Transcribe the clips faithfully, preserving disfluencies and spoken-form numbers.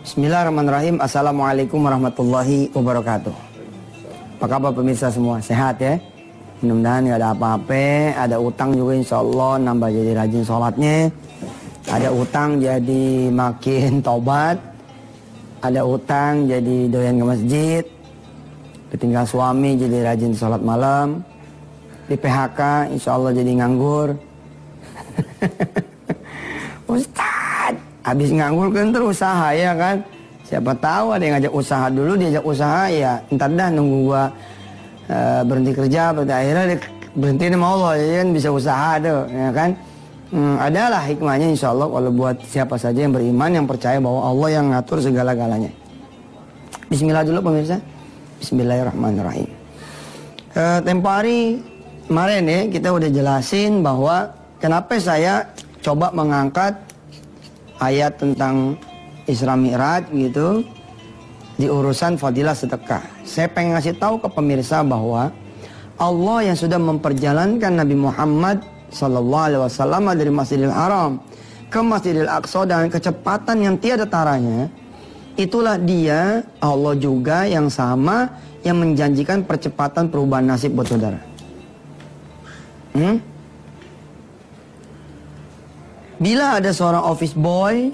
Bismillahirrahmanirrahim. Assalamualaikum warahmatullahi wabarakatuh. Apa kabar pemirsa semua? Sehat ya? Mudah-mudahan gak ada apa-apa. Ada utang juga insya Allah nambah jadi rajin sholatnya. Ada utang jadi makin tobat. Ada utang jadi doyan ke masjid. Ditinggal suami jadi rajin sholat malam. Di P H K insya Allah jadi nganggur. Ustadz, habis nganggur kan terus usaha ya kan? Siapa tahu ada yang ngajak usaha dulu, diajak usaha ya ntar dah nunggu gua uh, berhenti kerja, berarti akhirnya dia berhenti sama Allah ya kan, bisa usaha tuh ya kan? Hmm, adalah hikmahnya insya Allah kalau buat siapa saja yang beriman, yang percaya bahwa Allah yang ngatur segala-galanya. Bismillah dulu pemirsa. Bismillahirrahmanirrahim. Uh, tempo hari kemarin ya kita udah jelasin bahwa kenapa saya coba mengangkat ayat tentang Isra Mi'raj gitu di urusan fadilah sedekah. Saya pengen ngasih tahu ke pemirsa bahwa Allah yang sudah memperjalankan Nabi Muhammad sallallahu alaihi wasallam dari Masjidil Haram ke Masjidil Aqsa dengan kecepatan yang tiada taranya, itulah dia Allah juga yang sama yang menjanjikan percepatan perubahan nasib buat saudara. Hmm? Bila ada seorang office boy,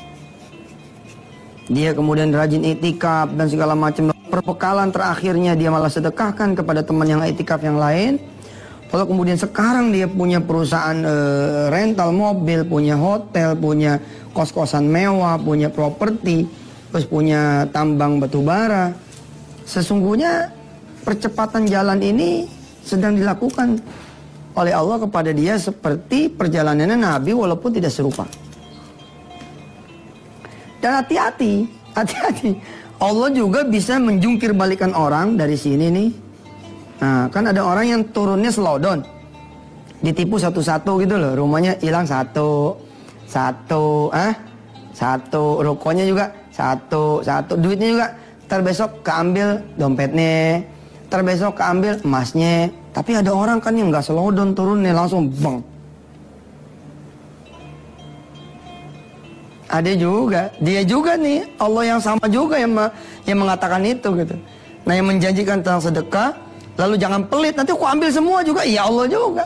dia kemudian rajin itikaf dan segala macam, perbekalan terakhirnya dia malah sedekahkan kepada teman yang itikaf yang lain. Kalau kemudian sekarang dia punya perusahaan e, rental mobil, punya hotel, punya kos-kosan mewah, punya properti, terus punya tambang batu bara. Sesungguhnya percepatan jalan ini sedang dilakukan oleh Allah kepada dia seperti perjalanannya Nabi walaupun tidak serupa. Dan hati-hati, hati-hati. Allah juga bisa menjungkir balikan orang dari sini nih. Nah, kan ada orang yang turunnya slow down. Ditipu satu-satu gitu loh. Rumahnya hilang satu, satu, ah, satu. Rukonya juga satu, satu. Duitnya juga. Ntar besok keambil dompetnya. Ntar besok keambil emasnya. Tapi ada orang kan yang nggak slow down turunnya langsung bang. Ada juga, dia juga nih, Allah yang sama juga yang, yang mengatakan itu gitu. Nah yang menjanjikan tentang sedekah, lalu jangan pelit, nanti aku ambil semua juga, iya Allah juga.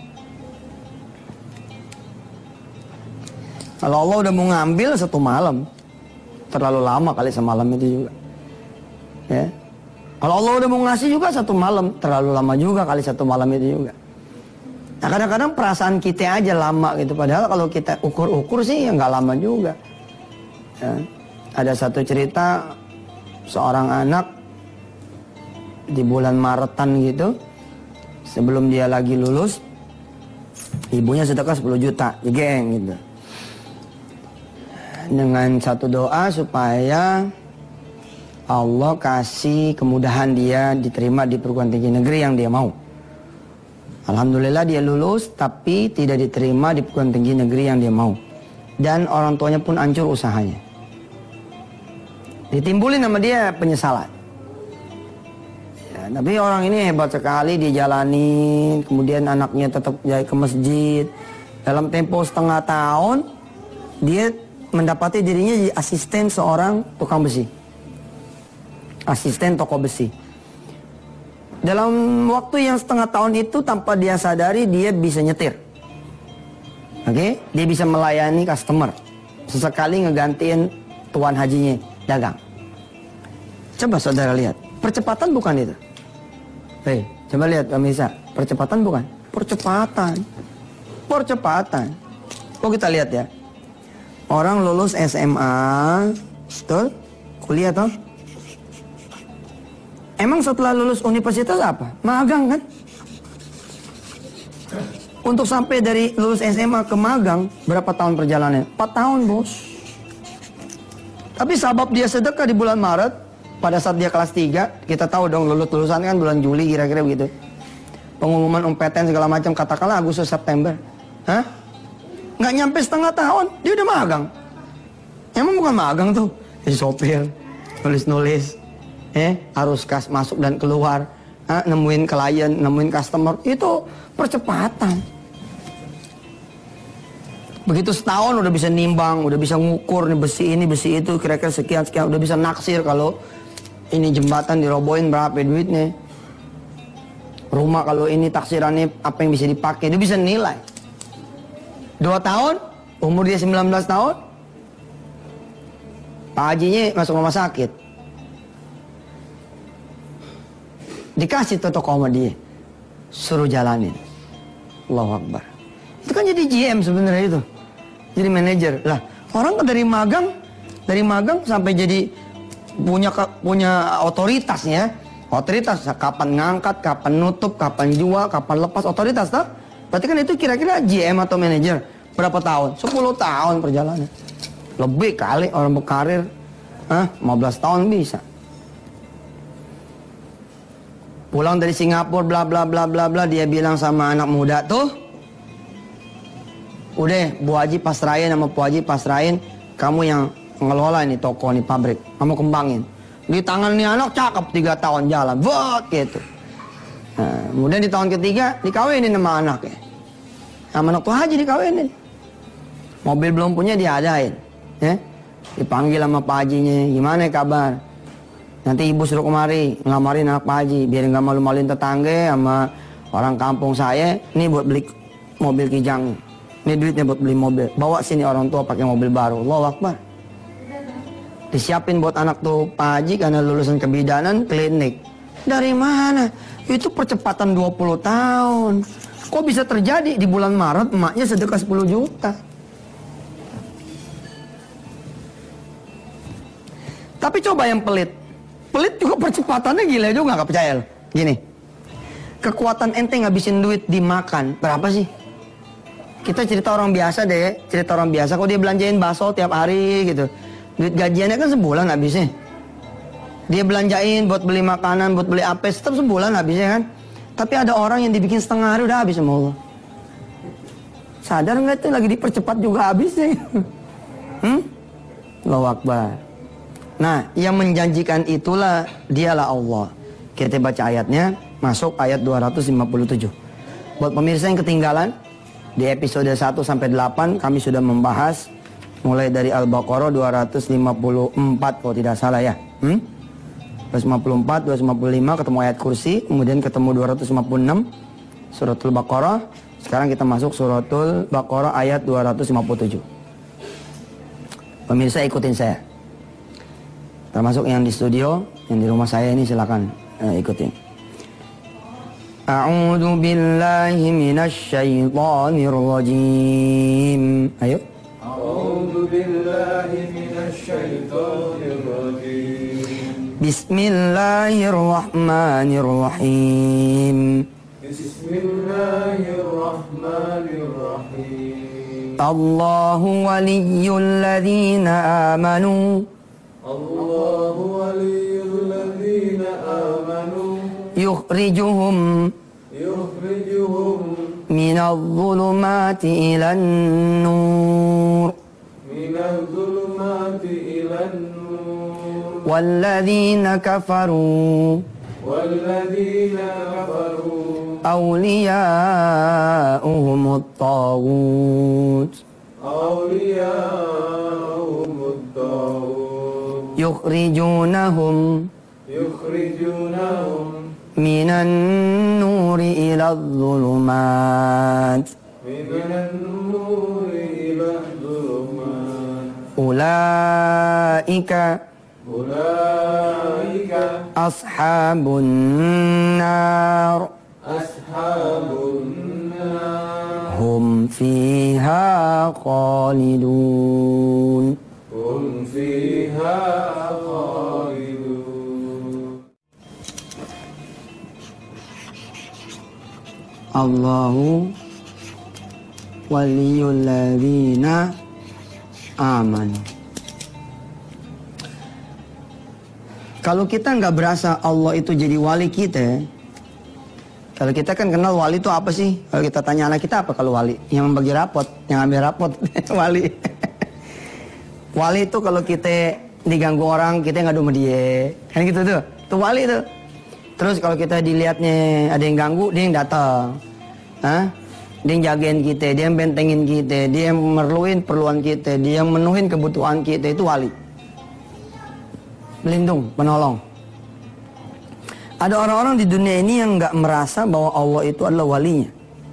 Kalau Allah udah mau ngambil satu malam, terlalu lama kali semalam itu juga. Ya. Kalau Allah udah mau ngasih juga satu malam, terlalu lama juga kali satu malam itu juga. Nah kadang-kadang perasaan kita aja lama gitu. Padahal kalau kita ukur-ukur sih ya nggak lama juga ya. Ada satu cerita seorang anak di bulan Maretan gitu, sebelum dia lagi lulus, ibunya sedekah sepuluh juta, geng gitu, dengan satu doa supaya Allah kasih kemudahan dia diterima di perguruan tinggi negeri yang dia mau. Alhamdulillah dia lulus tapi tidak diterima di perguruan tinggi negeri yang dia mau. Dan orang tuanya pun hancur usahanya. Ditimbulin sama dia penyesalan. Ya, tapi orang ini hebat sekali, dia jalanin. Kemudian anaknya tetap jadi ke masjid. Dalam tempo setengah tahun dia mendapati dirinya jadi asisten seorang tukang besi. Asisten toko besi. Dalam waktu yang setengah tahun itu tanpa dia sadari dia bisa nyetir. Oke, okay? Dia bisa melayani customer. Sesekali ngegantiin tuan hajinya dagang. Coba saudara lihat, percepatan bukan itu? Hei, coba lihat pemirsa, percepatan bukan? Percepatan. Percepatan. Oh kita lihat ya. Orang lulus S M A, betul? Kuliah toh? Emang setelah lulus universitas apa? Magang kan? Untuk sampai dari lulus S M A ke magang, berapa tahun perjalanannya? empat tahun bos. Tapi sabab dia sedekah di bulan Maret, pada saat dia kelas tiga, kita tahu dong lulus-lulusan kan bulan Juli kira-kira begitu. Pengumuman U M P T N segala macam, katakanlah Agustus September. Hah? Nggak nyampe setengah tahun, dia udah magang. Emang bukan magang tuh? Jadi sopir, nulis-nulis. Eh, harus kas masuk dan keluar, ha, nemuin klien, nemuin customer, itu percepatan. Begitu setahun udah bisa nimbang, udah bisa ngukur nih besi ini, besi itu, kira-kira sekian-sekian, udah bisa naksir kalau ini jembatan dirobohin berapa duitnya. Rumah kalau ini taksirannya apa yang bisa dipakai, dia bisa nilai. Dua tahun, umur dia sembilan belas tahun, Pak Hajinya masuk rumah sakit. Dikasih tuh toko sama dia, suruh jalanin. Allahu Akbar. Itu kan jadi G M sebenarnya itu. Jadi manajer. Lah, orang kan dari magang, dari magang sampai jadi punya punya otoritasnya. Otoritas kapan ngangkat, kapan nutup, kapan jual, kapan lepas, otoritas tak? Berarti kan itu kira-kira G M atau manajer. Berapa tahun? sepuluh tahun perjalanan. Lebih kali orang berkarir. Hah? lima belas tahun bisa. Pulang dari Singapura bla bla bla bla bla, dia bilang sama anak muda tuh, udah, Bu Haji pasrahin sama Bu Haji pasrahin, kamu yang ngelola ini toko ini pabrik, kamu kembangin. Di tangan ini anak cakep, tiga tahun jalan, buat gitu. Nah, kemudian di tahun ketiga dikawinin sama anaknya, sama anak tuh Haji dikawinin. Mobil belum punya diadain, ya. Dipanggil sama Pak Hajinya, gimana kabar? Nanti ibu suruh kemari ngelamarin anak Pak Haji, biar nggak malu-maluin tetangga sama orang kampung saya. Ini buat beli mobil Kijang. Ini duitnya buat beli mobil. Bawa sini orang tua pakai mobil baru. Allahu Akbar. Disiapin buat anak tuh Pak Haji karena lulusan kebidanan klinik. Dari mana? Itu percepatan dua puluh tahun. Kok bisa terjadi di bulan Maret emaknya sedekah sepuluh juta? Tapi coba yang pelit. Pelit juga percepatannya gila juga, nggak percaya lo. Gini, kekuatan ente ngabisin duit dimakan berapa sih? Kita cerita orang biasa deh, cerita orang biasa. Kok dia belanjain bakso tiap hari gitu, duit gajiannya kan sebulan habisnya. Dia belanjain buat beli makanan, buat beli apa, tetap sebulan habisnya kan. Tapi ada orang yang dibikin setengah hari udah habis sama Allah. Sadar nggak tuh lagi dipercepat juga habisnya? Hmm? Allahu Akbar. Nah, yang menjanjikan itulah dialah Allah. Kita baca ayatnya, masuk ayat dua ratus lima puluh tujuh. Buat pemirsa yang ketinggalan, di episode satu sampai delapan kami sudah membahas mulai dari Al-Baqarah dua ratus lima puluh empat kalau tidak salah ya. Hmm? dua ratus lima puluh empat, dua ratus lima puluh lima ketemu ayat kursi, kemudian ketemu dua ratus lima puluh enam suratul Baqarah. Sekarang kita masuk suratul Baqarah ayat dua ratus lima puluh tujuh. Pemirsa ikutin saya. Termasuk yang di studio, yang di rumah saya ini silakan uh, ikutin. A'udzu billahi minasy syaithanir rajim. Ayo. A'udzu billahi minasy syaithanir rajim. Bismillahirrahmanirrahim. Bismillahirrahmanirrahim. Allahu waliyyul ladzina amanu. Allahu waliyyul ladzina amanu yukhrijuhum yukhrijuhum minadh dhulumati ilan nur minadh dhulumati ilan nur walladzina kafaru walladzina kafaru awliya'uhumut taghut awliya'uhumut taghut yukhrijunahum yukhrijunahum minan nuri ila dhulumat minan nuri ila dhulumat ulaika ulaika ashabun nar ashabun nar hum fiha khalidun hum fiha khalidun. Allahu waliyul ladzina amanu. Kalau kita nggak berasa Allah itu jadi wali kita, kalau kita kan kenal wali itu apa sih? Kalau kita tanya anak kita apa kalau wali? Yang membagi rapot, yang ambil rapot, wali. Wali itu kalau kita diganggu orang, kita ngadu sama dia. Kan gitu tuh. Itu wali tuh. Terus kalau kita dilihatnya ada yang ganggu, dia yang datang. Hah? Dia yang jagain kita, dia yang bentengin kita, dia yang merluin perluan kita, dia yang menuhin kebutuhan kita, itu wali. Pelindung, penolong. Ada orang-orang di dunia ini yang nggak merasa bahwa Allah itu adalah walinya.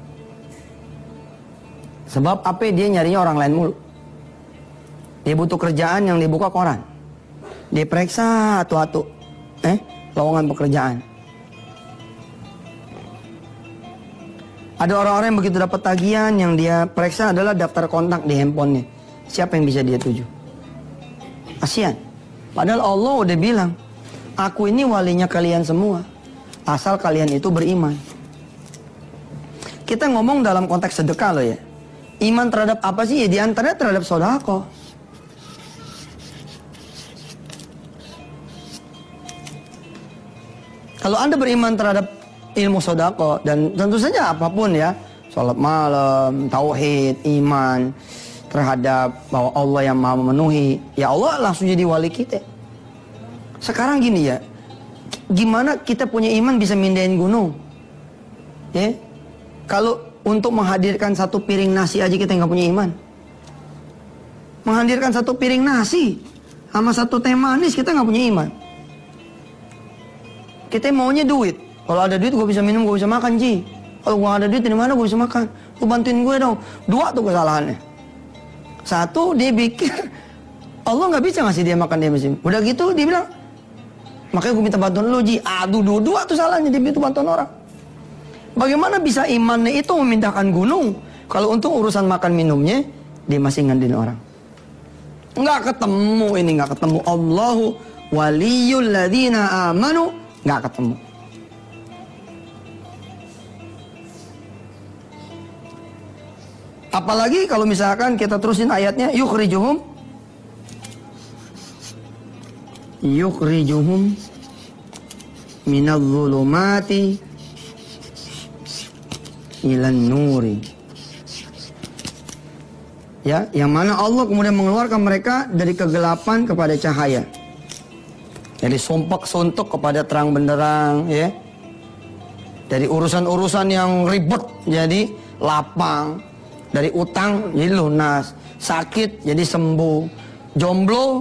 Sebab apa? Dia nyarinya orang lain mulu. Dia butuh kerjaan yang dibuka koran. Dia periksa atu-atu, eh, lowongan pekerjaan. Ada orang-orang yang begitu dapat tagihan, yang dia periksa adalah daftar kontak di handphonenya. Siapa yang bisa dia tuju? Kasihan. Padahal Allah udah bilang, aku ini walinya kalian semua, asal kalian itu beriman. Kita ngomong dalam konteks sedekah loh ya. Iman terhadap apa sih? Ya di antaranya terhadap sodako. Kalau Anda beriman terhadap ilmu sodako, dan tentu saja apapun ya, sholat malam, tauhid, iman terhadap bahwa Allah yang maha memenuhi, ya Allah langsung jadi wali kita. Sekarang gini ya, gimana kita punya iman bisa mindahin gunung? Ya, kalau untuk menghadirkan satu piring nasi aja kita nggak punya iman. Menghadirkan satu piring nasi sama satu teh manis kita nggak punya iman. Kita maunya duit. Kalau ada duit gue bisa minum, gue bisa makan, Ji. Kalau gue ada duit, di mana gue bisa makan? Lu bantuin gue dong. Dua tuh kesalahannya. Satu, dia pikir Allah nggak bisa ngasih dia makan, dia mesin. Udah gitu dia bilang, makanya gue minta bantuan lu, Ji. Aduh, dua-dua tuh salahnya, dia minta bantuan orang. Bagaimana bisa imannya itu memindahkan gunung? Kalau untuk urusan makan minumnya, dia masih ngandelin orang. Nggak ketemu ini, nggak ketemu. Allahu waliyul ladzina amanu, nggak ketemu. Apalagi kalau misalkan kita terusin ayatnya, yukhrijuhum yukhrijuhum minadh-dhulumati ilan nuri. Ya, yang mana Allah kemudian mengeluarkan mereka dari kegelapan kepada cahaya. Dari sumpek suntuk kepada terang benderang, ya. Dari urusan-urusan yang ribet jadi lapang. Dari utang jadi lunas, sakit jadi sembuh, jomblo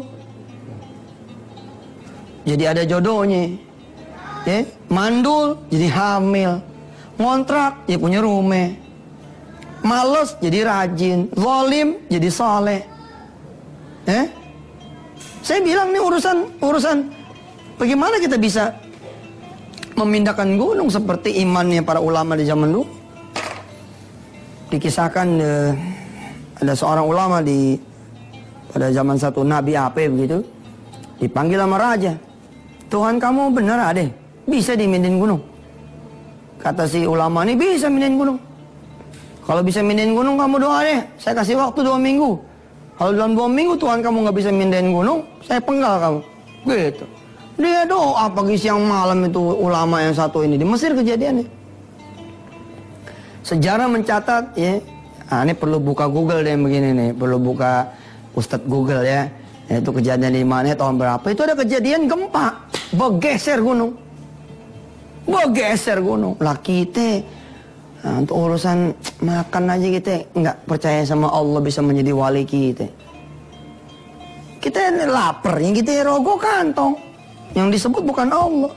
jadi ada jodohnya, ya, mandul jadi hamil, ngontrak jadi punya rumah, males jadi rajin, zalim jadi saleh. Eh? Saya bilang nih urusan urusan bagaimana kita bisa memindahkan gunung seperti imannya para ulama di zaman dulu. Dikisahkan uh, ada seorang ulama di pada zaman satu nabi apa begitu, dipanggil sama raja. Tuhan kamu bener adeh, bisa dimindahin gunung. Kata si ulama ini, bisa mindahin gunung. Kalau bisa mindahin gunung kamu doa deh, saya kasih waktu dua minggu. Kalau dalam dua minggu Tuhan kamu nggak bisa mindahin gunung, saya penggal kamu. Gitu. Dia doa pagi siang malam itu ulama yang satu ini di Mesir kejadiannya. Sejarah mencatat ya, nah, ini perlu buka Google deh begini nih, perlu buka Ustadz Google ya. Itu kejadian di mana tahun berapa? Itu ada kejadian gempa, bergeser gunung, bergeser gunung. Lah kita, nah, untuk urusan makan aja kita nggak percaya sama Allah bisa menjadi wali kita. Kita ini lapar, yang kita rogo kantong, yang disebut bukan Allah.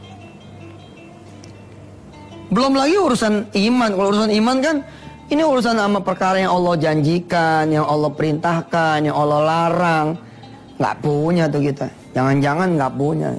Belum lagi urusan iman. Kalau urusan iman kan ini urusan sama perkara yang Allah janjikan, yang Allah perintahkan, yang Allah larang. Nggak punya tuh kita. Jangan-jangan nggak punya.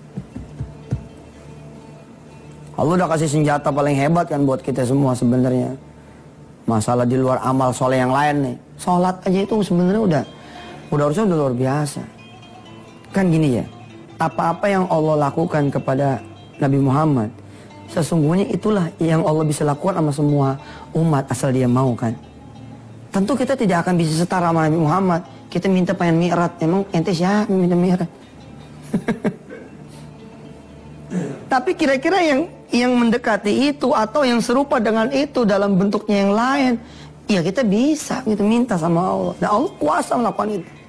Allah udah kasih senjata paling hebat kan buat kita semua sebenarnya. Masalah di luar amal soleh yang lain nih. Sholat aja itu sebenarnya udah udah harusnya udah luar biasa. Kan gini ya. Apa-apa yang Allah lakukan kepada Nabi Muhammad, sesungguhnya itulah yang Allah bisa lakukan sama semua umat asal dia mau kan. Tentu kita tidak akan bisa setara sama Nabi Muhammad. Kita minta pengen mi'raj, emang ente siapa minta mi'raj? Tapi kira-kira yang yang mendekati itu atau yang serupa dengan itu dalam bentuknya yang lain, ya kita bisa gitu minta sama Allah. Dan Allah kuasa melakukan itu.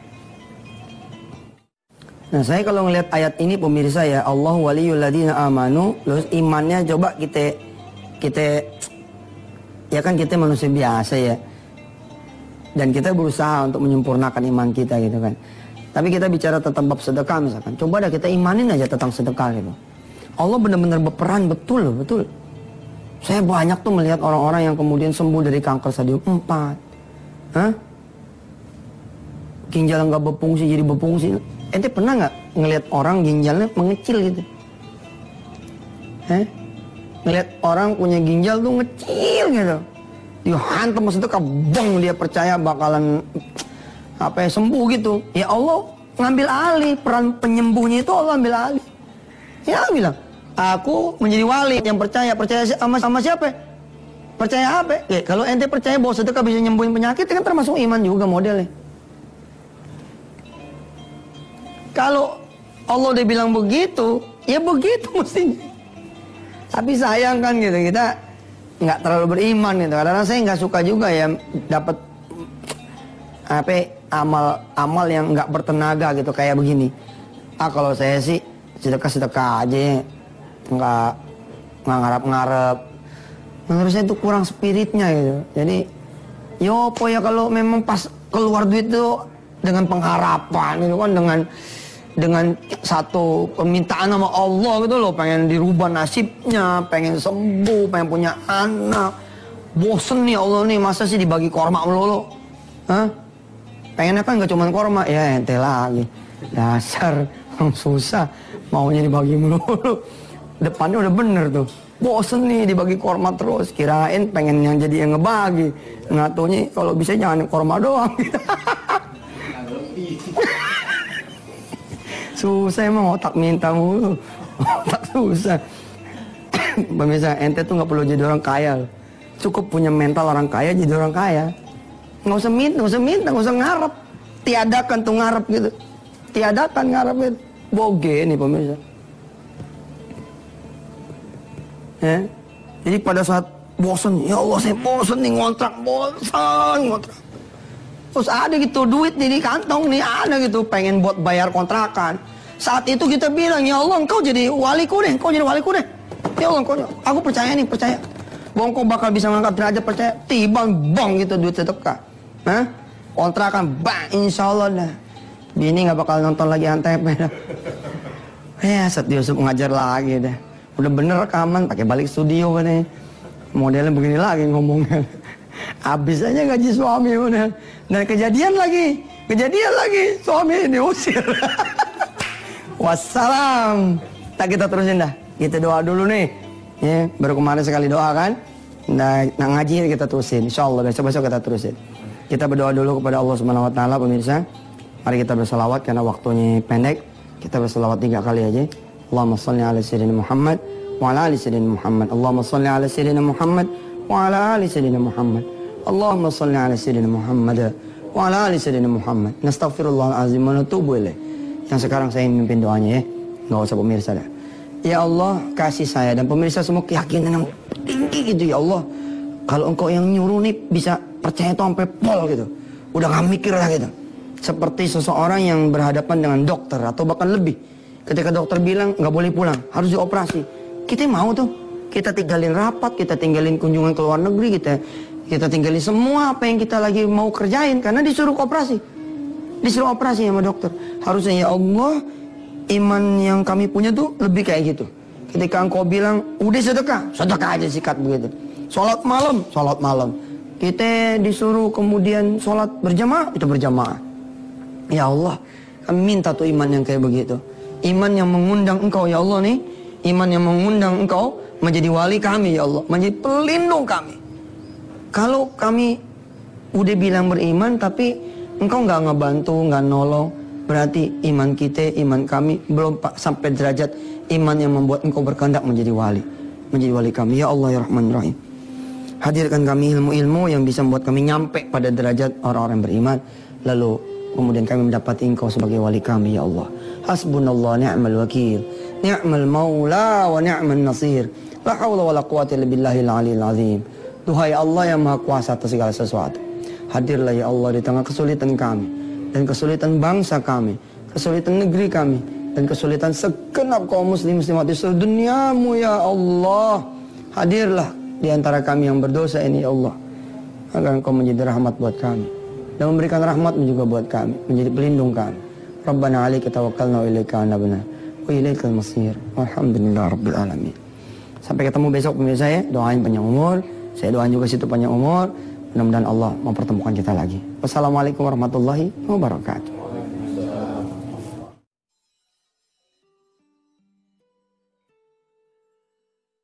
Nah, saya kalau ngelihat ayat ini pemirsa ya, Allah waliyul ladzina amanu, terus imannya coba kita kita Ya kan kita manusia biasa ya. Dan kita berusaha untuk menyempurnakan iman kita gitu kan. Tapi kita bicara tentang bab sedekah misalkan. Coba dah kita imanin aja tentang sedekah gitu. Allah benar-benar berperan betul loh, betul. Saya banyak tuh melihat orang-orang yang kemudian sembuh dari kanker stadium empat. Hah? Ginjal nggak berfungsi jadi berfungsi. Ente pernah nggak ngelihat orang ginjalnya mengecil gitu? Hah? Ngelihat orang punya ginjal tuh ngecil gitu. Dia hantam sedekah, bang, dia percaya bakalan apa ya, sembuh gitu. Ya Allah ngambil alih, peran penyembuhnya itu Allah ambil alih. Ya bilang, aku menjadi wali yang percaya. Percaya sama, sama siapa? Percaya apa? Ya, kalau ente percaya bahwa sedekah bisa nyembuhin penyakit, kan termasuk iman juga modelnya. Kalau Allah udah bilang begitu, ya begitu mestinya. Tapi sayang kan gitu, kita nggak terlalu beriman gitu. Karena saya nggak suka juga ya dapat apa amal-amal yang nggak bertenaga gitu kayak begini. Ah kalau saya sih sedekah-sedekah aja, nggak nggak ngarep-ngarep. Menurut saya itu kurang spiritnya gitu. Jadi, yo po ya kalau memang pas keluar duit itu dengan pengharapan gitu kan, dengan dengan satu permintaan sama Allah gitu loh, pengen dirubah nasibnya, pengen sembuh, pengen punya anak. Bosen nih Allah nih, masa sih dibagi korma melulu? Hah? Pengennya kan gak cuma korma, ya ente lagi. Dasar orang susah, maunya dibagi melulu. Depannya udah bener tuh. Bosen nih dibagi korma terus, kirain pengen yang jadi yang ngebagi. Ngatunya kalau bisa jangan korma doang. Susah emang otak minta mulu. Otak susah. Pemirsa, ente tuh gak perlu jadi orang kaya. Cukup punya mental orang kaya jadi orang kaya. Gak usah minta, gak usah minta, gak usah ngarep. Tiadakan tuh ngarep gitu. Tiadakan ngarep gitu. Boge nih pemirsa. Ya. Jadi pada saat bosan, ya Allah saya bosan nih ngontrak, bosan ngontrak. Terus ada gitu duit nih di kantong nih, ada gitu pengen buat bayar kontrakan. Saat itu kita bilang, ya Allah engkau jadi waliku deh, engkau jadi waliku deh. Ya Allah engkau, aku percaya nih, percaya. Bahwa engkau bakal bisa mengangkat derajat, percaya. Tiba bang gitu duit sedekah. Hah? Kontrakan, bang, insya Allah dah. Bini gak bakal nonton lagi Antep dah. Ya, Ustaz Yusuf ngajar lagi dah. Udah bener rekaman, pakai balik studio kan nih. Modelnya begini lagi ngomongnya. Habis aja gaji suami udah. Dan kejadian lagi, kejadian lagi suami diusir. Wassalam. Tak kita terusin dah. Kita doa dulu nih. Ya, baru kemarin sekali doa kan. Nah, nah ngaji kita terusin. Insyaallah besok-besok kita terusin. Kita berdoa dulu kepada Allah Subhanahu wa taala pemirsa. Mari kita berselawat karena waktunya pendek. Kita berselawat tiga kali aja. Allahumma shalli ala sayyidina Muhammad wa ala ali sayyidina Muhammad. Allahumma shalli ala sayyidina Muhammad wa ala ali sayyidina Muhammad. Allahumma shalli ala sayyidina Muhammad wa ala ali sayyidina Muhammad. Nastaghfirullahal azim wa natubu ilaih. Yang sekarang saya mimpin doanya ya. Enggak usah pemirsa dah. Ya Allah, kasih saya dan pemirsa semua keyakinan yang tinggi gitu ya Allah. Kalau engkau yang nyuruh nih bisa percaya itu sampai pol gitu. Udah gak mikir lah gitu. Seperti seseorang yang berhadapan dengan dokter atau bahkan lebih. Ketika dokter bilang nggak boleh pulang, harus dioperasi. Kita mau tuh, kita tinggalin rapat, kita tinggalin kunjungan ke luar negeri, kita kita tinggalin semua apa yang kita lagi mau kerjain karena disuruh operasi, disuruh operasi sama dokter. Harusnya ya Allah, iman yang kami punya tuh lebih kayak gitu. Ketika engkau bilang udah sedekah, sedekah aja sikat begitu. Sholat malam, sholat malam. Kita disuruh kemudian sholat berjamaah, itu berjamaah. Ya Allah, kami minta tuh iman yang kayak begitu. Iman yang mengundang engkau ya Allah nih. Iman yang mengundang engkau menjadi wali kami ya Allah. Menjadi pelindung kami. Kalau kami udah bilang beriman tapi engkau gak ngebantu, gak nolong. Berarti iman kita, iman kami belum sampai derajat iman yang membuat engkau berkehendak menjadi wali. Menjadi wali kami ya Allah ya Rahman Rahim. Hadirkan kami ilmu-ilmu yang bisa membuat kami nyampe pada derajat orang-orang beriman. Lalu kemudian kami mendapati engkau sebagai wali kami ya Allah. Hasbunallah ni'mal wakil, ni'mal maula wa ni'mal nasir. La haula wa la quwata illa billahil aliyil azim. Duhai Allah yang maha kuasa atas segala sesuatu. Hadirlah ya Allah di tengah kesulitan kami dan kesulitan bangsa kami, kesulitan negeri kami dan kesulitan segenap kaum muslim muslimat di seluruh duniamu ya Allah. Hadirlah di antara kami yang berdosa ini ya Allah, agar Engkau menjadi rahmat buat kami dan memberikan rahmat-Mu juga buat kami, menjadi pelindung kami. Rabbana 'alaika tawakkalna wa ilaika anabna wa ilaikal masir. Walhamdulillah rabbil alamin. Sampai ketemu besok pemirsa ya. Doain panjang umur. Saya doain juga situ panjang umur. Mudah-mudahan Allah mempertemukan kita lagi. Wassalamualaikum warahmatullahi wabarakatuh.